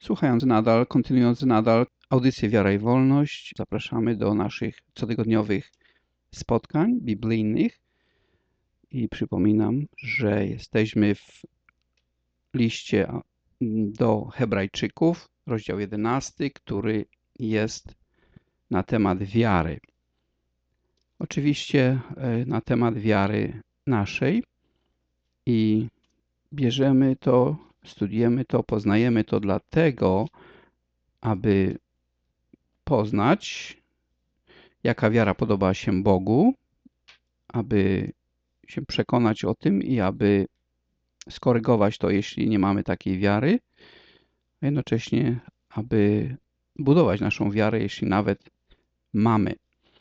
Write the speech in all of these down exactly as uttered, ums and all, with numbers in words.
Słuchając nadal, kontynuując nadal audycję Wiara i Wolność, zapraszamy do naszych cotygodniowych spotkań biblijnych i przypominam, że jesteśmy w liście do Hebrajczyków, rozdział jedenasty, który jest na temat wiary. Oczywiście na temat wiary naszej i bierzemy to, studiujemy to, poznajemy to dlatego, aby poznać, jaka wiara podoba się Bogu, aby się przekonać o tym i aby skorygować to, jeśli nie mamy takiej wiary, a jednocześnie, aby budować naszą wiarę, jeśli nawet mamy.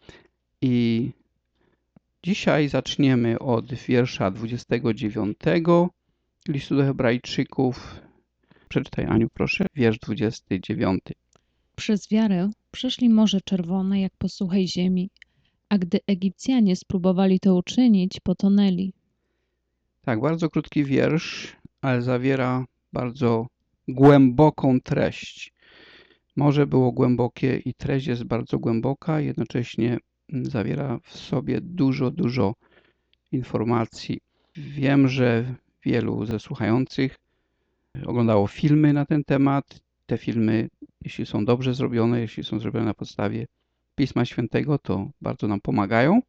I dzisiaj zaczniemy od wiersza dwudziestego dziewiątego listu do Hebrajczyków. Przeczytaj, Aniu, proszę, wiersz dwudziesty dziewiąty. Przez wiarę przeszli Morze Czerwone jak po suchej ziemi, a gdy Egipcjanie spróbowali to uczynić, potonęli. Tak, bardzo krótki wiersz, ale zawiera bardzo głęboką treść. Morze było głębokie i treść jest bardzo głęboka, jednocześnie zawiera w sobie dużo, dużo informacji. Wiem, że wielu ze słuchających oglądało filmy na ten temat. Te filmy, jeśli są dobrze zrobione, jeśli są zrobione na podstawie Pisma Świętego, to bardzo nam pomagają.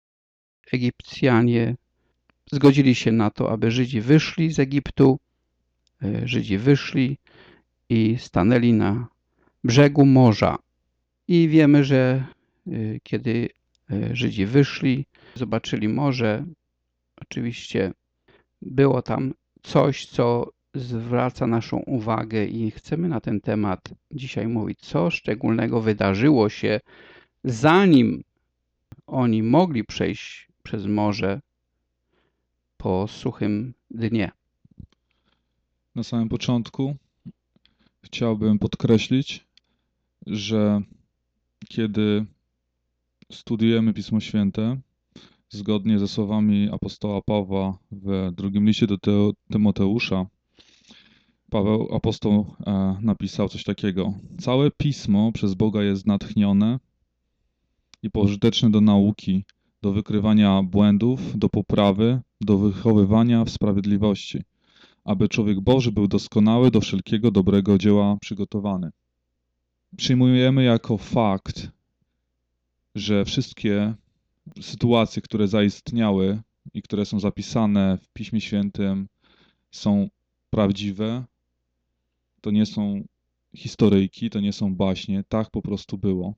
Egipcjanie zgodzili się na to, aby Żydzi wyszli z Egiptu. Żydzi wyszli i stanęli na brzegu morza. I wiemy, że kiedy Żydzi wyszli, zobaczyli morze, oczywiście było tam coś, co zwraca naszą uwagę i chcemy na ten temat dzisiaj mówić. Co szczególnego wydarzyło się, zanim oni mogli przejść przez morze po suchym dnie. Na samym początku chciałbym podkreślić, że kiedy studiujemy Pismo Święte, zgodnie ze słowami apostoła Pawła w drugim liście do Tymoteusza, Paweł apostoł napisał coś takiego. Całe Pismo przez Boga jest natchnione i pożyteczne do nauki, do wykrywania błędów, do poprawy, do wychowywania w sprawiedliwości, aby człowiek Boży był doskonały, do wszelkiego dobrego dzieła przygotowany. Przyjmujemy jako fakt, że wszystkie sytuacje, które zaistniały i które są zapisane w Piśmie Świętym, są prawdziwe. To nie są historyjki, to nie są baśnie. Tak po prostu było.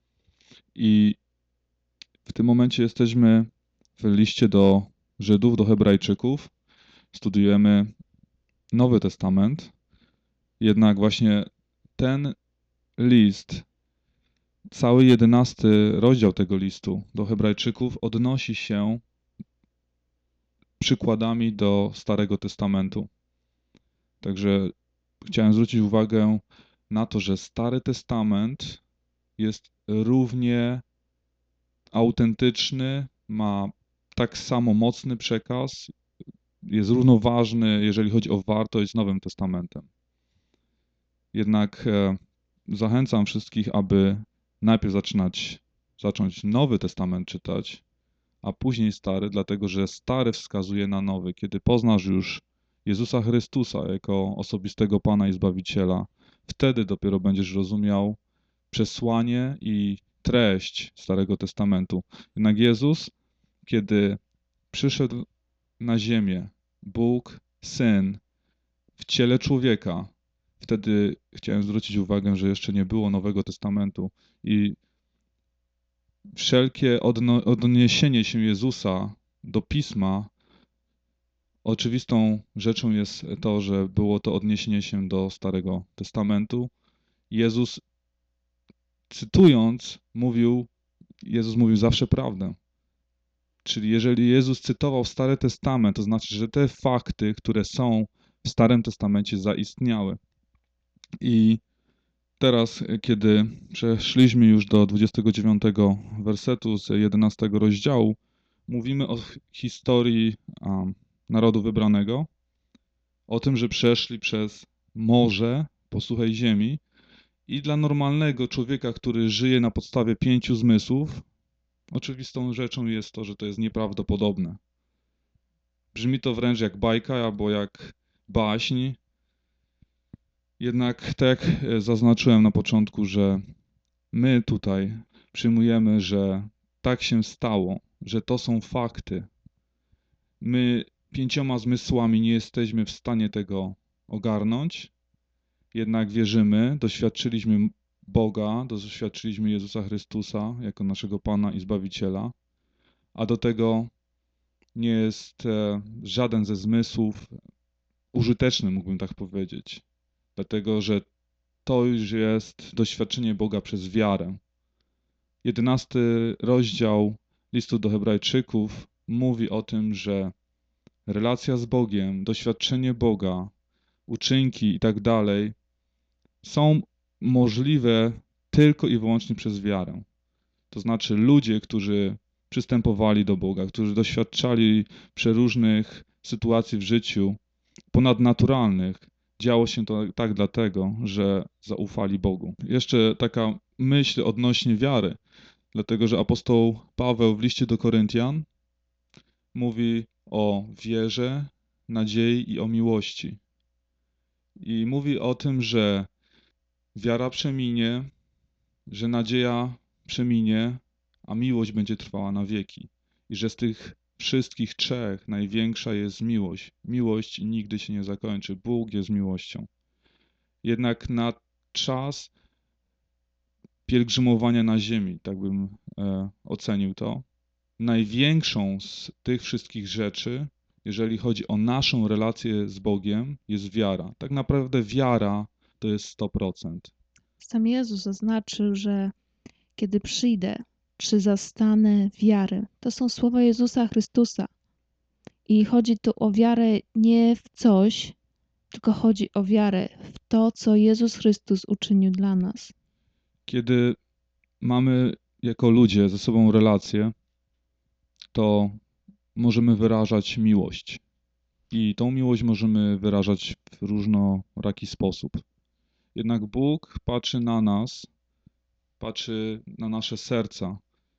I w tym momencie jesteśmy w liście do Żydów, do Hebrajczyków. Studiujemy Nowy Testament. Jednak właśnie ten list, cały jedenasty rozdział tego listu do Hebrajczyków odnosi się przykładami do Starego Testamentu. Także chciałem zwrócić uwagę na to, że Stary Testament jest równie autentyczny, ma tak samo mocny przekaz, jest równoważny, jeżeli chodzi o wartość z Nowym Testamentem. Jednak e, zachęcam wszystkich, aby najpierw zaczynać, zacząć Nowy Testament czytać, a później Stary, dlatego że Stary wskazuje na Nowy. Kiedy poznasz już Jezusa Chrystusa jako osobistego Pana i Zbawiciela, wtedy dopiero będziesz rozumiał przesłanie i treść Starego Testamentu. Jednak Jezus, kiedy przyszedł na ziemię, Bóg, Syn, w ciele człowieka, wtedy chciałem zwrócić uwagę, że jeszcze nie było Nowego Testamentu i wszelkie odno- odniesienie się Jezusa do Pisma, oczywistą rzeczą jest to, że było to odniesienie się do Starego Testamentu. Jezus, cytując, mówił, Jezus mówił zawsze prawdę. Czyli jeżeli Jezus cytował Stary Testament, to znaczy, że te fakty, które są w Starym Testamencie, zaistniały. I teraz, kiedy przeszliśmy już do dwudziestego dziewiątego wersetu z jedenastego rozdziału, mówimy o historii um, narodu wybranego, o tym, że przeszli przez morze, posłuchaj ziemi. I dla normalnego człowieka, który żyje na podstawie pięciu zmysłów, oczywistą rzeczą jest to, że to jest nieprawdopodobne. Brzmi to wręcz jak bajka albo jak baśń. Jednak tak jak zaznaczyłem na początku, że my tutaj przyjmujemy, że tak się stało, że to są fakty. My pięcioma zmysłami nie jesteśmy w stanie tego ogarnąć, jednak wierzymy, doświadczyliśmy Boga, doświadczyliśmy Jezusa Chrystusa jako naszego Pana i Zbawiciela, a do tego nie jest żaden ze zmysłów użyteczny, mógłbym tak powiedzieć, dlatego że to już jest doświadczenie Boga przez wiarę. Jedenasty rozdział listu do Hebrajczyków mówi o tym, że relacja z Bogiem, doświadczenie Boga, uczynki i tak dalej są możliwe tylko i wyłącznie przez wiarę. To znaczy ludzie, którzy przystępowali do Boga, którzy doświadczali przeróżnych sytuacji w życiu ponadnaturalnych, działo się to tak dlatego, że zaufali Bogu. Jeszcze taka myśl odnośnie wiary, dlatego że apostoł Paweł w liście do Koryntian mówi o wierze, nadziei i o miłości. I mówi o tym, że wiara przeminie, że nadzieja przeminie, a miłość będzie trwała na wieki. I że z tych wszystkich trzech największa jest miłość. Miłość nigdy się nie zakończy. Bóg jest miłością. Jednak na czas pielgrzymowania na ziemi, tak bym e, ocenił to, największą z tych wszystkich rzeczy, jeżeli chodzi o naszą relację z Bogiem, jest wiara. Tak naprawdę wiara to jest sto procent. Sam Jezus zaznaczył, że kiedy przyjdę, czy zastanę wiarę. To są słowa Jezusa Chrystusa. I chodzi tu o wiarę nie w coś, tylko chodzi o wiarę w to, co Jezus Chrystus uczynił dla nas. Kiedy mamy jako ludzie ze sobą relacje, to możemy wyrażać miłość. I tą miłość możemy wyrażać w różnoraki sposób. Jednak Bóg patrzy na nas, patrzy na nasze serca.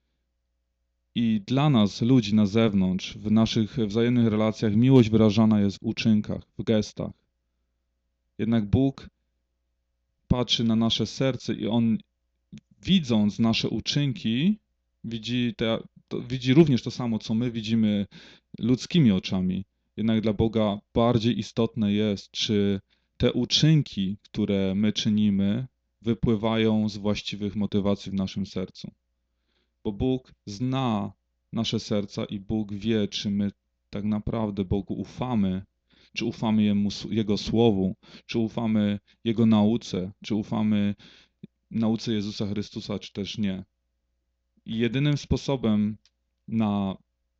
I dla nas, ludzi na zewnątrz, w naszych wzajemnych relacjach, miłość wyrażana jest w uczynkach, w gestach. Jednak Bóg patrzy na nasze serce i On, widząc nasze uczynki, widzi, te, to, widzi również to samo, co my widzimy ludzkimi oczami. Jednak dla Boga bardziej istotne jest, czy te uczynki, które my czynimy, wypływają z właściwych motywacji w naszym sercu. Bo Bóg zna nasze serca i Bóg wie, czy my tak naprawdę Bogu ufamy, czy ufamy Jemu, Jego Słowu, czy ufamy Jego nauce, czy ufamy nauce Jezusa Chrystusa, czy też nie. I jedynym sposobem na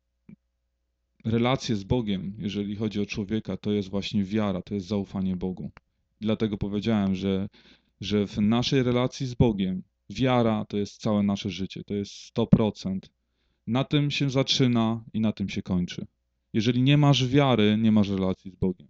relację z Bogiem, jeżeli chodzi o człowieka, to jest właśnie wiara, to jest zaufanie Bogu. Dlatego powiedziałem, że, że w naszej relacji z Bogiem wiara to jest całe nasze życie, to jest sto procent. Na tym się zaczyna i na tym się kończy. Jeżeli nie masz wiary, nie masz relacji z Bogiem.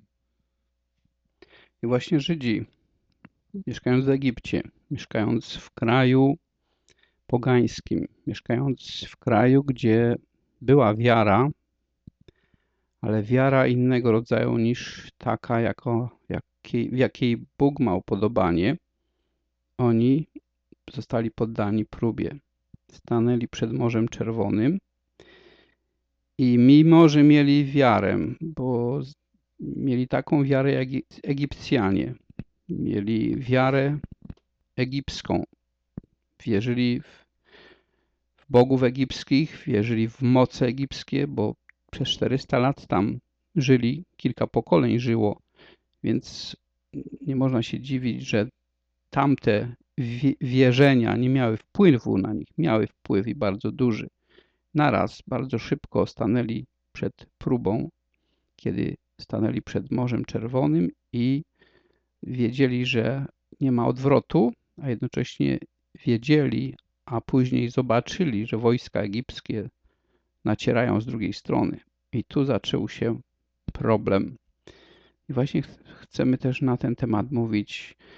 I właśnie Żydzi, mieszkając w Egipcie, mieszkając w kraju pogańskim, mieszkając w kraju, gdzie była wiara, ale wiara innego rodzaju niż taka, jako, jakiej, w jakiej Bóg ma upodobanie, oni zostali poddani próbie. Stanęli przed Morzem Czerwonym i mimo, że mieli wiarę, bo mieli taką wiarę jak Egipcjanie, mieli wiarę egipską, wierzyli w bogów egipskich, wierzyli w moce egipskie, bo przez czterysta lat tam żyli, kilka pokoleń żyło, więc nie można się dziwić, że tamte wierzenia nie miały wpływu na nich. Miały wpływ i bardzo duży. Naraz, bardzo szybko stanęli przed próbą, kiedy stanęli przed Morzem Czerwonym i wiedzieli, że nie ma odwrotu, a jednocześnie wiedzieli, a później zobaczyli, że wojska egipskie nacierają z drugiej strony. I tu zaczął się problem. I właśnie ch chcemy też na ten temat mówić,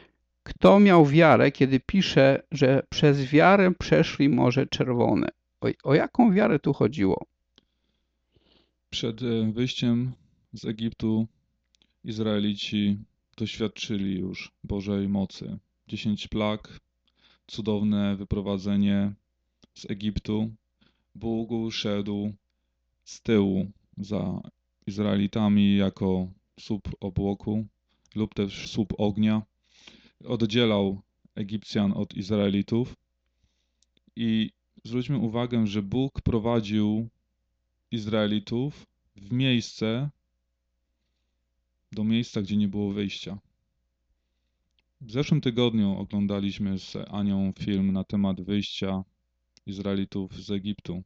Kto miał wiarę, kiedy pisze, że przez wiarę przeszli Morze Czerwone? O, o jaką wiarę tu chodziło? Przed e, wyjściem z Egiptu Izraelici doświadczyli już Bożej mocy. Dziesięć plag, cudowne wyprowadzenie z Egiptu. Bóg szedł z tyłu za Izraelitami jako słup obłoku lub też słup ognia. Oddzielał Egipcjan od Izraelitów i zwróćmy uwagę, że Bóg prowadził Izraelitów w miejsce, do miejsca, gdzie nie było wyjścia. W zeszłym tygodniu oglądaliśmy z Anią film na temat wyjścia Izraelitów z Egiptu.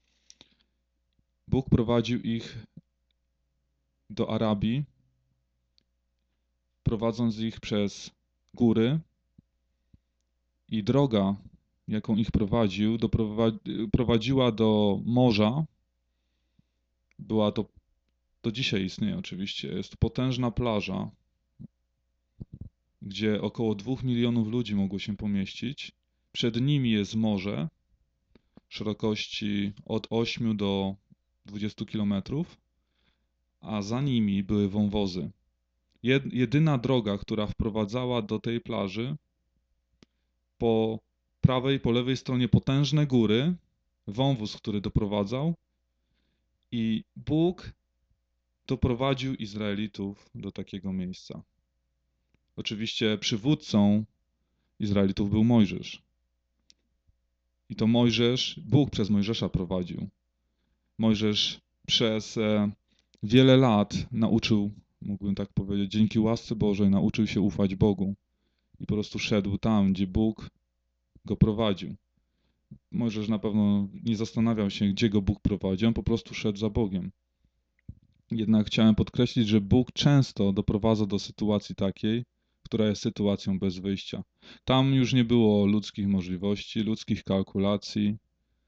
Bóg prowadził ich do Arabii, prowadząc ich przez góry i droga, jaką ich prowadził, prowadziła do morza. Była to, do dzisiaj istnieje oczywiście, jest to potężna plaża, gdzie około dwóch milionów ludzi mogło się pomieścić. Przed nimi jest morze szerokości od ośmiu do dwudziestu kilometrów, a za nimi były wąwozy. Jedyna droga, która wprowadzała do tej plaży, po prawej, po lewej stronie potężne góry, wąwóz, który doprowadzał, i Bóg doprowadził Izraelitów do takiego miejsca. Oczywiście przywódcą Izraelitów był Mojżesz. I to Mojżesz, Bóg przez Mojżesza prowadził. Mojżesz przez wiele lat nauczył, mógłbym tak powiedzieć, dzięki łasce Bożej nauczył się ufać Bogu. I po prostu szedł tam, gdzie Bóg go prowadził. Mojżesz na pewno nie zastanawiał się, gdzie go Bóg prowadzi, on po prostu szedł za Bogiem. Jednak chciałem podkreślić, że Bóg często doprowadza do sytuacji takiej, która jest sytuacją bez wyjścia. Tam już nie było ludzkich możliwości, ludzkich kalkulacji,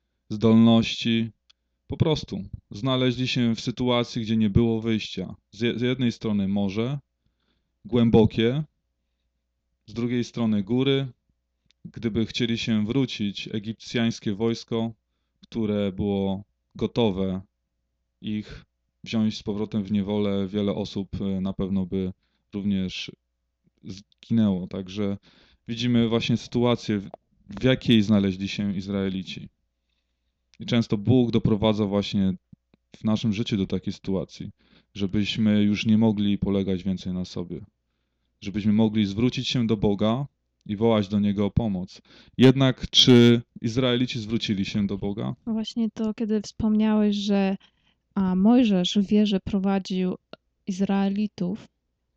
zdolności. Po prostu znaleźli się w sytuacji, gdzie nie było wyjścia. Z jednej strony morze, głębokie, z drugiej strony góry. Gdyby chcieli się wrócić, egipcjańskie wojsko, które było gotowe ich wziąć z powrotem w niewolę, wiele osób na pewno by również zginęło. Także widzimy właśnie sytuację, w jakiej znaleźli się Izraelici. I często Bóg doprowadza właśnie w naszym życiu do takiej sytuacji, żebyśmy już nie mogli polegać więcej na sobie. Żebyśmy mogli zwrócić się do Boga i wołać do Niego o pomoc. Jednak czy Izraelici zwrócili się do Boga? No właśnie to, kiedy wspomniałeś, że a, Mojżesz w wierze prowadził Izraelitów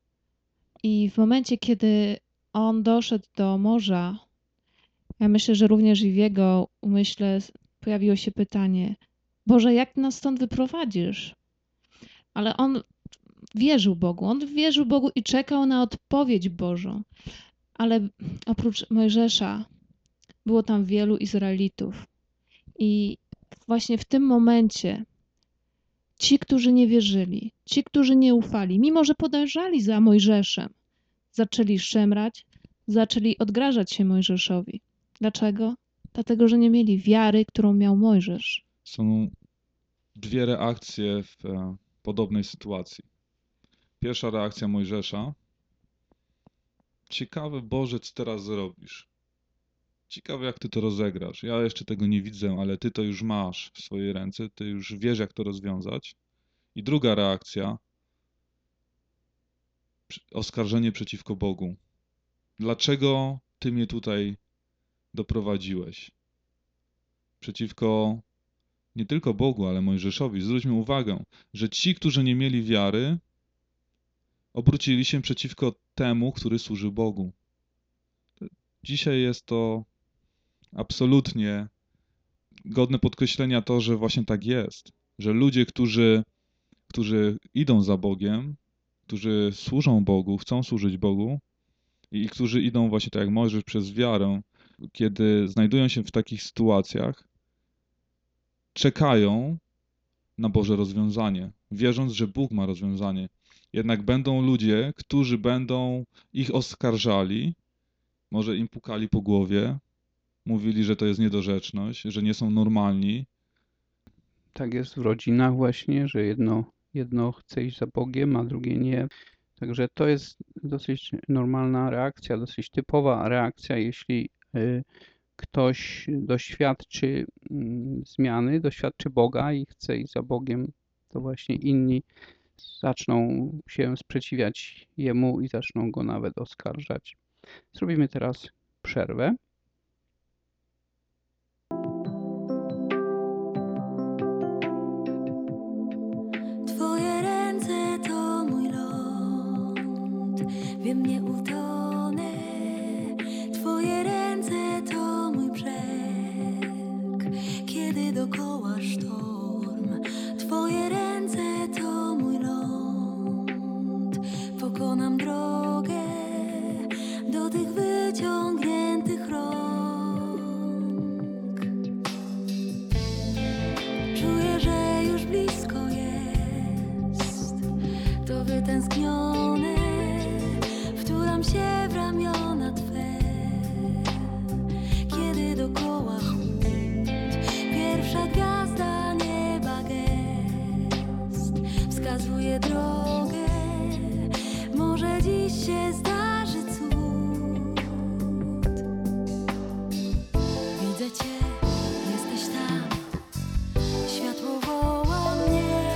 i w momencie, kiedy on doszedł do morza, ja myślę, że również i w jego umyśle pojawiło się pytanie: Boże, jak nas stąd wyprowadzisz? Ale on wierzył Bogu, on wierzył Bogu i czekał na odpowiedź Bożą. Ale oprócz Mojżesza było tam wielu Izraelitów. I właśnie w tym momencie ci, którzy nie wierzyli, ci, którzy nie ufali, mimo że podążali za Mojżeszem, zaczęli szemrać, zaczęli odgrażać się Mojżeszowi. Dlaczego? Dlatego, że nie mieli wiary, którą miał Mojżesz. Są dwie reakcje w podobnej sytuacji. Pierwsza reakcja Mojżesza: ciekawe, Boże, co teraz zrobisz? Ciekawe, jak Ty to rozegrasz. Ja jeszcze tego nie widzę, ale Ty to już masz w swojej ręce, Ty już wiesz, jak to rozwiązać. I druga reakcja: oskarżenie przeciwko Bogu. Dlaczego Ty mnie tutaj doprowadziłeś? Przeciwko nie tylko Bogu, ale Mojżeszowi. Zwróćmy uwagę, że ci, którzy nie mieli wiary, obrócili się przeciwko temu, który służy Bogu. Dzisiaj jest to absolutnie godne podkreślenia to, że właśnie tak jest. Że ludzie, którzy, którzy idą za Bogiem, którzy służą Bogu, chcą służyć Bogu i którzy idą właśnie tak jak Mojżesz przez wiarę, kiedy znajdują się w takich sytuacjach, czekają na Boże rozwiązanie, wierząc, że Bóg ma rozwiązanie. Jednak będą ludzie, którzy będą ich oskarżali Może im pukali po głowie, mówili, że to jest niedorzeczność, że nie są normalni. Tak jest w rodzinach właśnie, że jedno, jedno chce iść za Bogiem, a drugie nie. Także to jest dosyć normalna reakcja, dosyć typowa reakcja, jeśli y, ktoś doświadczy mm, zmiany, doświadczy Boga i chce iść za Bogiem, to właśnie inni zaczną się sprzeciwiać Jemu i zaczną Go nawet oskarżać. Zrobimy teraz przerwę. Twoje ręce to mój ląd, wiem nie utonę. Twoje ręce to mój brzeg, kiedy dokoła sztorm. Twoje ręce to mój ląd, pokonam drogę do tych wyciągniętych rąk. Czuję, że już blisko jest to wytęsknione, wtulam się w ramiona Twe, kiedy dokoła chłód. Pierwsza gwiazda nieba gest wskazuje drogę, może dziś się zdarzy cud. Widzę Cię, jesteś tam, światło woła mnie.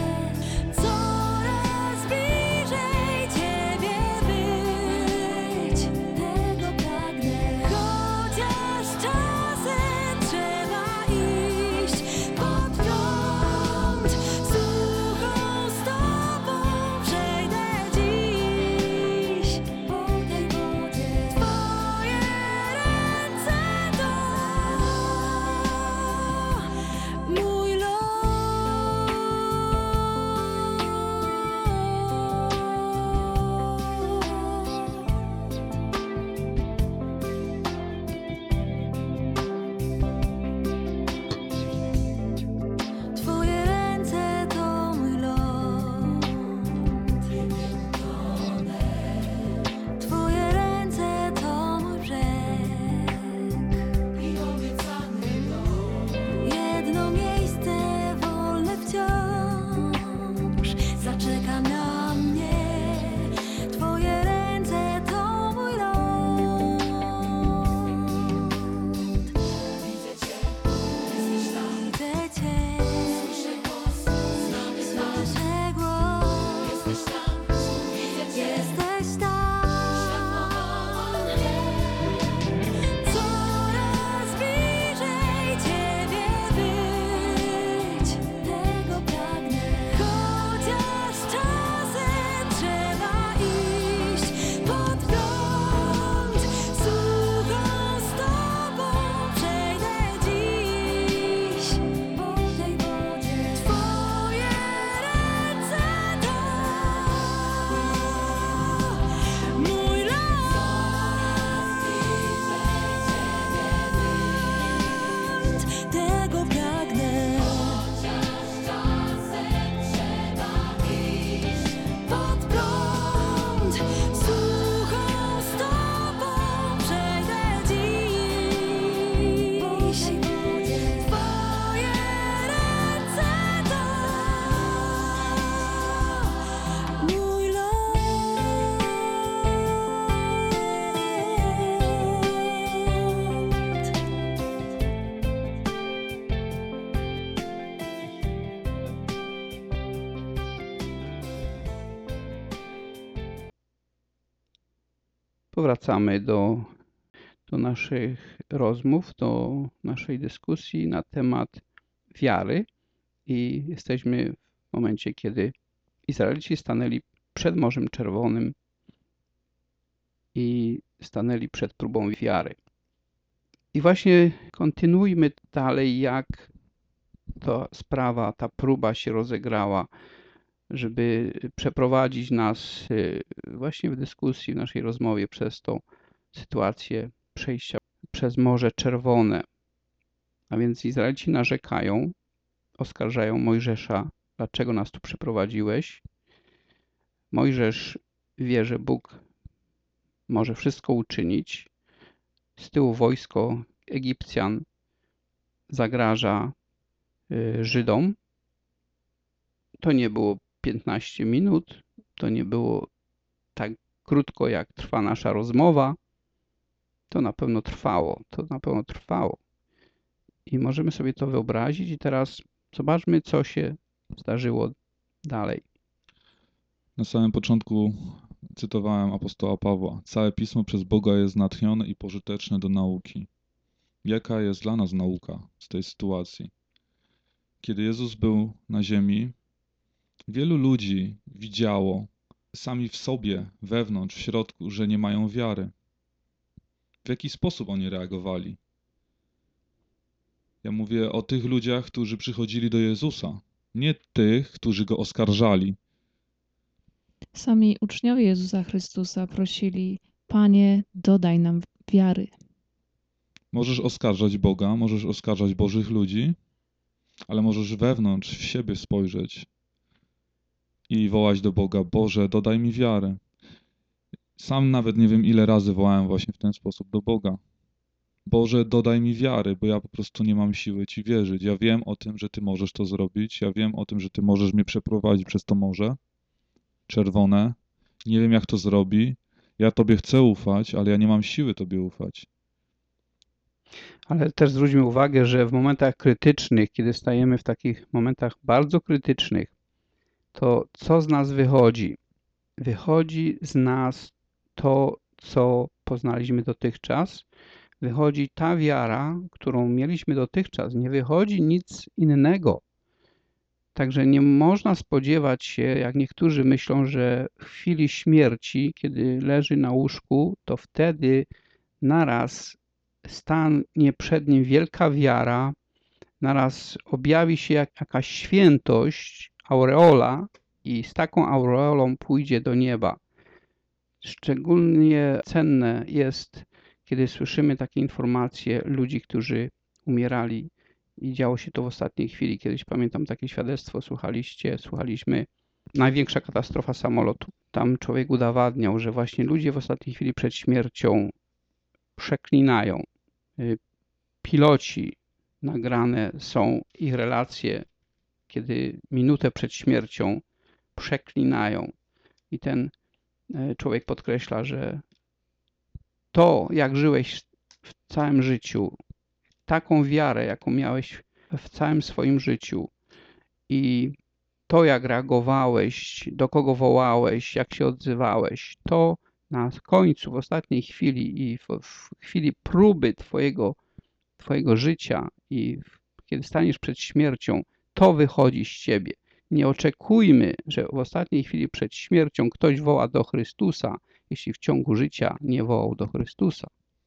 Coraz bliżej Ciebie być, tego pragnę. Chociaż czasem trzeba iść pod prąd, suchą stopą przejdę dziś po tej wodzie. Twoje ręce to mój ląd. Twoje ręce to mój ląd. Twoje ręce to mój brzeg i obiecany dom. Jedno miejsce wolne wciąż zaczeka na mnie. Twoje ręce to mój ląd. Widzę Cię, jesteś tam. Widzę Cię, słyszę głos, słyszę głos. Jesteś tam, widzę Cię, jesteś tam. Coraz bliżej Ciebie być, tego pragnę. Chociaż czasem trzeba iść pod prąd, suchą stopą przejdę dziś po tej wodzie. Twoje ręce to mój ląd, tego pragnę. Chociaż czasem trzeba iść pod prąd, suchą stopą przejdę dziś po tej wodzie. Twoje ręce to mój Powracamy do, do naszych rozmów, do naszej dyskusji na temat wiary i jesteśmy w momencie, kiedy Izraelici stanęli przed Morzem Czerwonym i stanęli przed próbą wiary. I właśnie kontynuujmy dalej, jak ta sprawa, ta próba się rozegrała, żeby przeprowadzić nas y, właśnie w dyskusji, w naszej rozmowie przez tą sytuację przejścia przez Morze Czerwone. A więc Izraelici narzekają, oskarżają Mojżesza, dlaczego nas tu przyprowadziłeś. Mojżesz wie, że Bóg może wszystko uczynić, z tyłu wojsko Egipcjan zagraża y, Żydom. To nie było piętnaście minut, to nie było tak krótko, jak trwa nasza rozmowa. To na pewno trwało, to na pewno trwało. I możemy sobie to wyobrazić i teraz zobaczmy, co się zdarzyło dalej. Na samym początku cytowałem apostoła Pawła. Całe Pismo przez Boga jest natchnione i pożyteczne do nauki. Jaka jest dla nas nauka z tej sytuacji? Kiedy Jezus był na ziemi, wielu ludzi widziało sami w sobie, wewnątrz, w środku, że nie mają wiary. W jaki sposób oni reagowali? Ja mówię o tych ludziach, którzy przychodzili do Jezusa, nie tych, którzy Go oskarżali. Sami uczniowie Jezusa Chrystusa prosili: Panie, dodaj nam wiary. Możesz oskarżać Boga, możesz oskarżać Bożych ludzi, ale możesz wewnątrz w siebie spojrzeć i wołać do Boga: Boże, dodaj mi wiary. Sam nawet nie wiem, ile razy wołałem właśnie w ten sposób do Boga. Boże, dodaj mi wiary, bo ja po prostu nie mam siły Ci wierzyć. Ja wiem o tym, że Ty możesz to zrobić. Ja wiem o tym, że Ty możesz mnie przeprowadzić przez to morze czerwone. Nie wiem, jak to zrobi. Ja Tobie chcę ufać, ale ja nie mam siły Tobie ufać. Ale też zwróćmy uwagę, że w momentach krytycznych, kiedy stajemy w takich momentach bardzo krytycznych, to co z nas wychodzi? Wychodzi z nas to, co poznaliśmy dotychczas. Wychodzi ta wiara, którą mieliśmy dotychczas. Nie wychodzi nic innego. Także nie można spodziewać się, jak niektórzy myślą, że w chwili śmierci, kiedy leży na łóżku, to wtedy naraz stanie przed nim wielka wiara, naraz objawi się jak jakaś świętość, aureola i z taką aureolą pójdzie do nieba. Szczególnie cenne jest, kiedy słyszymy takie informacje ludzi, którzy umierali i działo się to w ostatniej chwili. Kiedyś pamiętam takie świadectwo, słuchaliście, słuchaliśmy. Największa katastrofa samolotu. Tam człowiek udowadniał, że właśnie ludzie w ostatniej chwili przed śmiercią przeklinają. Piloci, nagrane są ich relacje, kiedy minutę przed śmiercią przeklinają. I ten człowiek podkreśla, że to, jak żyłeś w całym życiu, taką wiarę, jaką miałeś w całym swoim życiu i to, jak reagowałeś, do kogo wołałeś, jak się odzywałeś, to na końcu, w ostatniej chwili i w, w chwili próby twojego, twojego życia i w, kiedy staniesz przed śmiercią, to wychodzi z ciebie. Nie oczekujmy, że w ostatniej chwili przed śmiercią ktoś woła do Chrystusa, jeśli w ciągu życia nie wołał do Chrystusa.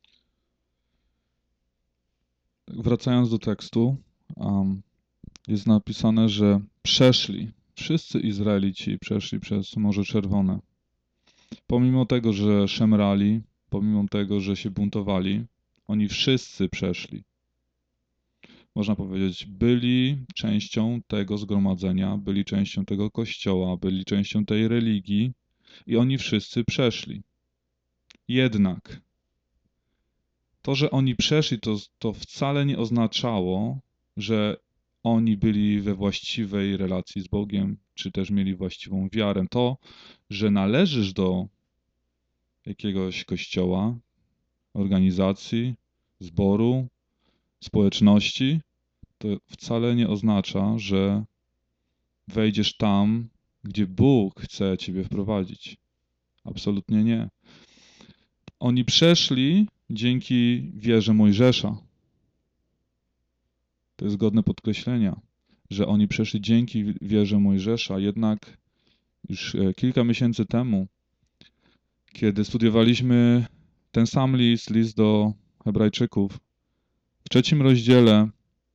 Wracając do tekstu, um, jest napisane, że przeszli, wszyscy Izraelici przeszli przez Morze Czerwone. Pomimo tego, że szemrali, pomimo tego, że się buntowali, oni wszyscy przeszli. Można powiedzieć, byli częścią tego zgromadzenia, byli częścią tego kościoła, byli częścią tej religii i oni wszyscy przeszli. Jednak to, że oni przeszli, to, to wcale nie oznaczało, że oni byli we właściwej relacji z Bogiem, czy też mieli właściwą wiarę. To, że należysz do jakiegoś kościoła, organizacji, zboru, społeczności, to wcale nie oznacza, że wejdziesz tam, gdzie Bóg chce ciebie wprowadzić. Absolutnie nie. Oni przeszli dzięki wierze Mojżesza. To jest godne podkreślenia, że oni przeszli dzięki wierze Mojżesza, jednak już kilka miesięcy temu, kiedy studiowaliśmy ten sam list, list do Hebrajczyków, w trzecim rozdziale,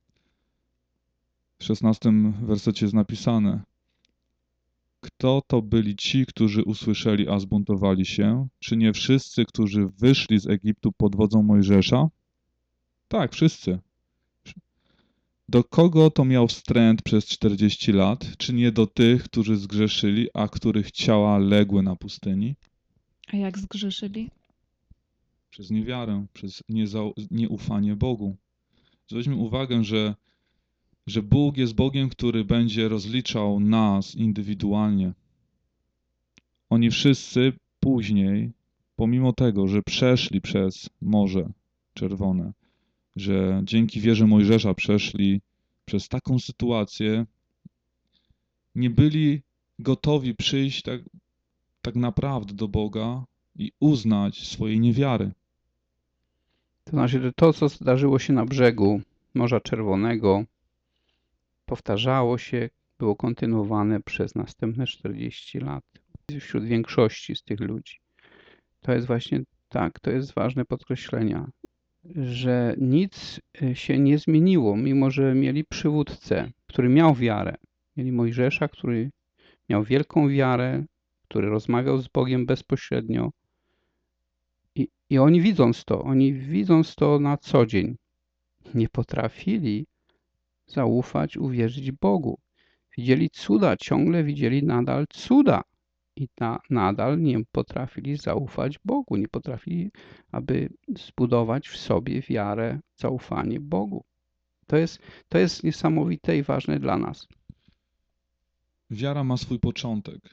w szesnastym wersecie jest napisane: kto to byli ci, którzy usłyszeli, a zbuntowali się? Czy nie wszyscy, którzy wyszli z Egiptu pod wodzą Mojżesza? Tak, wszyscy. Do kogo to miał wstręt przez czterdzieści lat? Czy nie do tych, którzy zgrzeszyli, a których ciała legły na pustyni? A jak zgrzeszyli? Przez niewiarę, przez nieza- nieufanie Bogu. Zwróćmy uwagę, że, że Bóg jest Bogiem, który będzie rozliczał nas indywidualnie. Oni wszyscy później, pomimo tego, że przeszli przez Morze Czerwone, że dzięki wierze Mojżesza przeszli przez taką sytuację, nie byli gotowi przyjść tak, tak naprawdę do Boga i uznać swojej niewiary. To znaczy, że to, co zdarzyło się na brzegu Morza Czerwonego, powtarzało się, było kontynuowane przez następne czterdzieści lat wśród większości z tych ludzi. To jest właśnie tak, to jest ważne podkreślenia, że nic się nie zmieniło, mimo że mieli przywódcę, który miał wiarę. Mieli Mojżesza, który miał wielką wiarę, który rozmawiał z Bogiem bezpośrednio. I, I oni widząc to, oni widząc to na co dzień, nie potrafili zaufać, uwierzyć Bogu. Widzieli cuda, ciągle widzieli nadal cuda i na, nadal nie potrafili zaufać Bogu, nie potrafili, aby zbudować w sobie wiarę, zaufanie Bogu. To jest, to jest niesamowite i ważne dla nas. Wiara ma swój początek.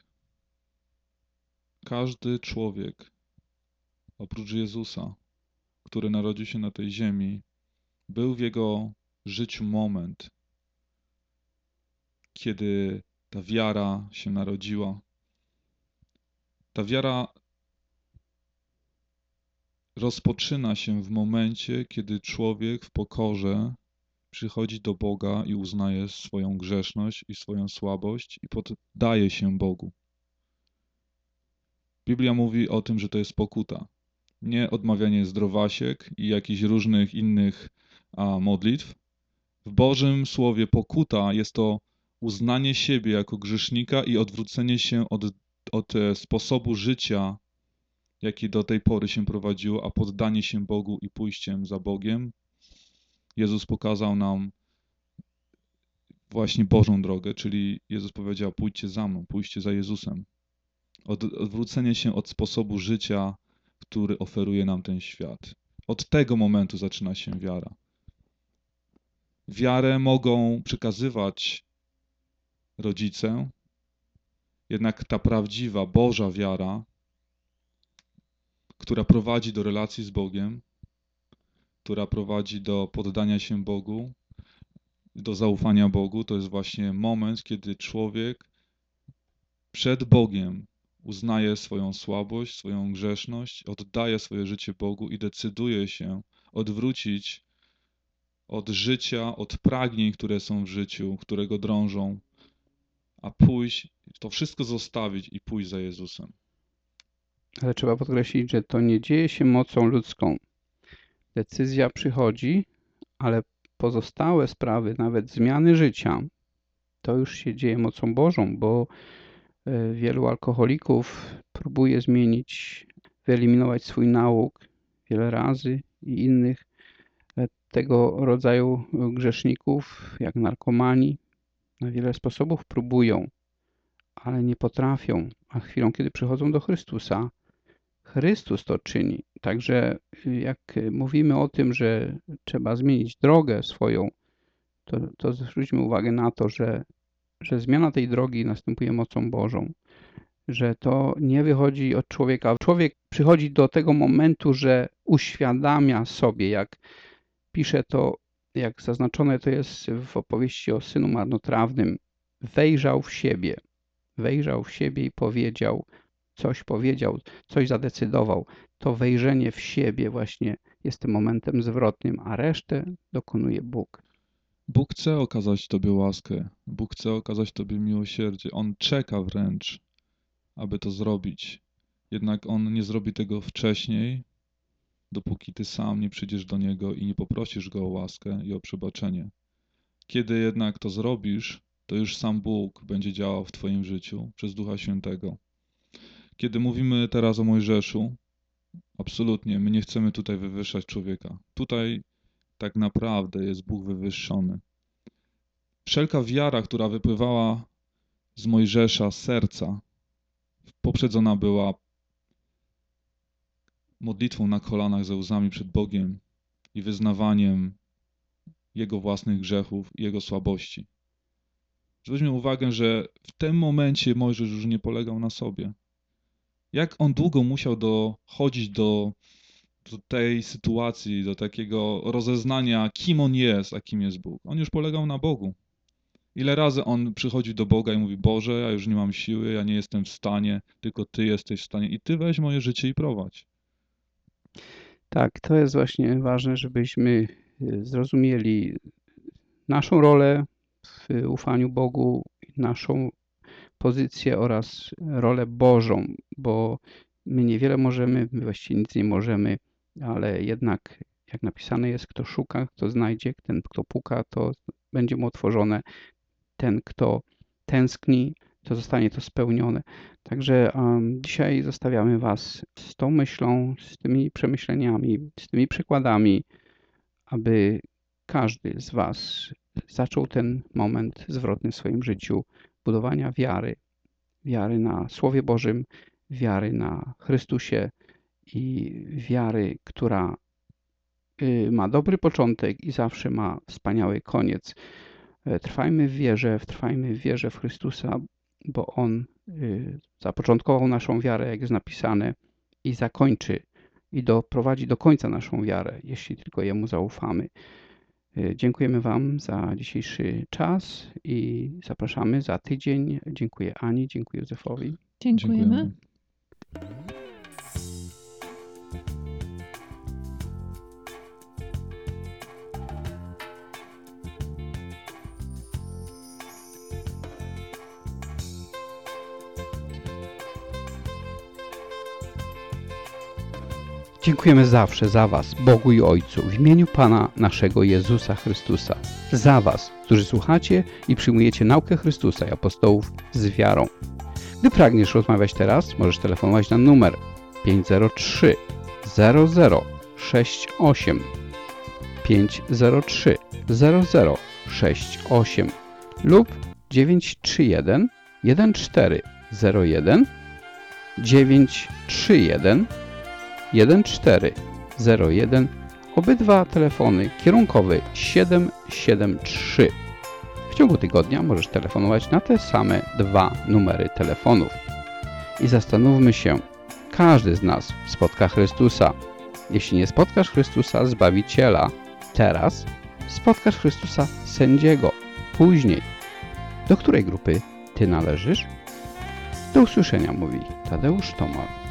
Każdy człowiek, oprócz Jezusa, który narodził się na tej ziemi, był w jego życiu moment, kiedy ta wiara się narodziła. Ta wiara rozpoczyna się w momencie, kiedy człowiek w pokorze przychodzi do Boga i uznaje swoją grzeszność i swoją słabość i poddaje się Bogu. Biblia mówi o tym, że to jest pokuta. Nie odmawianie zdrowasiek i jakichś różnych innych a, modlitw. W Bożym Słowie pokuta jest to uznanie siebie jako grzesznika i odwrócenie się od, od e, sposobu życia, jaki do tej pory się prowadziło, a poddanie się Bogu i pójściem za Bogiem. Jezus pokazał nam właśnie Bożą drogę, czyli Jezus powiedział: pójdźcie za mną, pójdźcie za Jezusem. Od, odwrócenie się od sposobu życia, który oferuje nam ten świat. Od tego momentu zaczyna się wiara. Wiarę mogą przekazywać rodzice, jednak ta prawdziwa, Boża wiara, która prowadzi do relacji z Bogiem, która prowadzi do poddania się Bogu, do zaufania Bogu, to jest właśnie moment, kiedy człowiek przed Bogiem uznaje swoją słabość, swoją grzeszność, oddaje swoje życie Bogu i decyduje się odwrócić od życia, od pragnień, które są w życiu, którego drążą, a pójść, to wszystko zostawić i pójść za Jezusem. Ale trzeba podkreślić, że to nie dzieje się mocą ludzką. Decyzja przychodzi, ale pozostałe sprawy, nawet zmiany życia, to już się dzieje mocą Bożą, bo wielu alkoholików próbuje zmienić, wyeliminować swój nauk wiele razy i innych tego rodzaju grzeszników, jak narkomani, na wiele sposobów próbują, ale nie potrafią, a chwilą, kiedy przychodzą do Chrystusa, Chrystus to czyni. Także jak mówimy o tym, że trzeba zmienić drogę swoją, to, to zwróćmy uwagę na to, że, że zmiana tej drogi następuje mocą Bożą. Że to nie wychodzi od człowieka. Człowiek przychodzi do tego momentu, że uświadamia sobie, jak pisze to, jak zaznaczone to jest w opowieści o synu marnotrawnym, wejrzał w siebie. Wejrzał w siebie i powiedział, coś powiedział, coś zadecydował. To wejrzenie w siebie właśnie jest tym momentem zwrotnym, a resztę dokonuje Bóg. Bóg chce okazać Tobie łaskę. Bóg chce okazać Tobie miłosierdzie. On czeka wręcz, aby to zrobić. Jednak On nie zrobi tego wcześniej, dopóki Ty sam nie przyjdziesz do Niego i nie poprosisz Go o łaskę i o przebaczenie. Kiedy jednak to zrobisz, to już sam Bóg będzie działał w Twoim życiu przez Ducha Świętego. Kiedy mówimy teraz o Mojżeszu, absolutnie, my nie chcemy tutaj wywyższać człowieka. Tutaj tak naprawdę jest Bóg wywyższony. Wszelka wiara, która wypływała z Mojżesza z serca, poprzedzona była modlitwą na kolanach ze łzami przed Bogiem i wyznawaniem Jego własnych grzechów i Jego słabości. Zwróćmy uwagę, że w tym momencie Mojżesz już nie polegał na sobie. Jak on długo musiał dochodzić do, do tej sytuacji, do takiego rozeznania, kim on jest, a kim jest Bóg. On już polegał na Bogu. Ile razy on przychodził do Boga i mówi: Boże, ja już nie mam siły, ja nie jestem w stanie, tylko Ty jesteś w stanie i Ty weź moje życie i prowadź. Tak, to jest właśnie ważne, żebyśmy y, zrozumieli naszą rolę w ufaniu Bogu, naszą pozycję oraz rolę Bożą, bo my niewiele możemy, my właściwie nic nie możemy, ale jednak jak napisane jest, kto szuka, kto znajdzie, ten kto puka, to będzie mu otworzone, ten kto tęskni, to zostanie to spełnione. Także um, dzisiaj zostawiamy Was z tą myślą, z tymi przemyśleniami, z tymi przykładami, aby każdy z Was zaczął ten moment zwrotny w swoim życiu budowania wiary, wiary na Słowie Bożym, wiary na Chrystusie i wiary, która y, ma dobry początek i zawsze ma wspaniały koniec. E, Trwajmy w wierze, trwajmy w wierze w Chrystusa, bo On y, zapoczątkował naszą wiarę, jak jest napisane, i zakończy i doprowadzi do końca naszą wiarę, jeśli tylko Jemu zaufamy. Y, Dziękujemy Wam za dzisiejszy czas i zapraszamy za tydzień. Dziękuję Ani, dziękuję Józefowi. Dziękujemy. Dziękujemy zawsze za Was, Bogu i Ojcu, w imieniu Pana naszego Jezusa Chrystusa. Za Was, którzy słuchacie i przyjmujecie naukę Chrystusa i apostołów z wiarą. Gdy pragniesz rozmawiać teraz, możesz telefonować na numer pięć zero trzy zero zero sześć osiem pięć zero trzy zero zero sześć osiem lub dziewięć trzy jeden jeden cztery zero jeden dziewięć trzy jeden jeden cztery zero jeden. Obydwa telefony kierunkowy siedem siedem trzy. W ciągu tygodnia możesz telefonować na te same dwa numery telefonów. I zastanówmy się, każdy z nas spotka Chrystusa. Jeśli nie spotkasz Chrystusa, Zbawiciela, teraz spotkasz Chrystusa, Sędziego, później. Do której grupy Ty należysz? Do usłyszenia, mówi Tadeusz Tomar.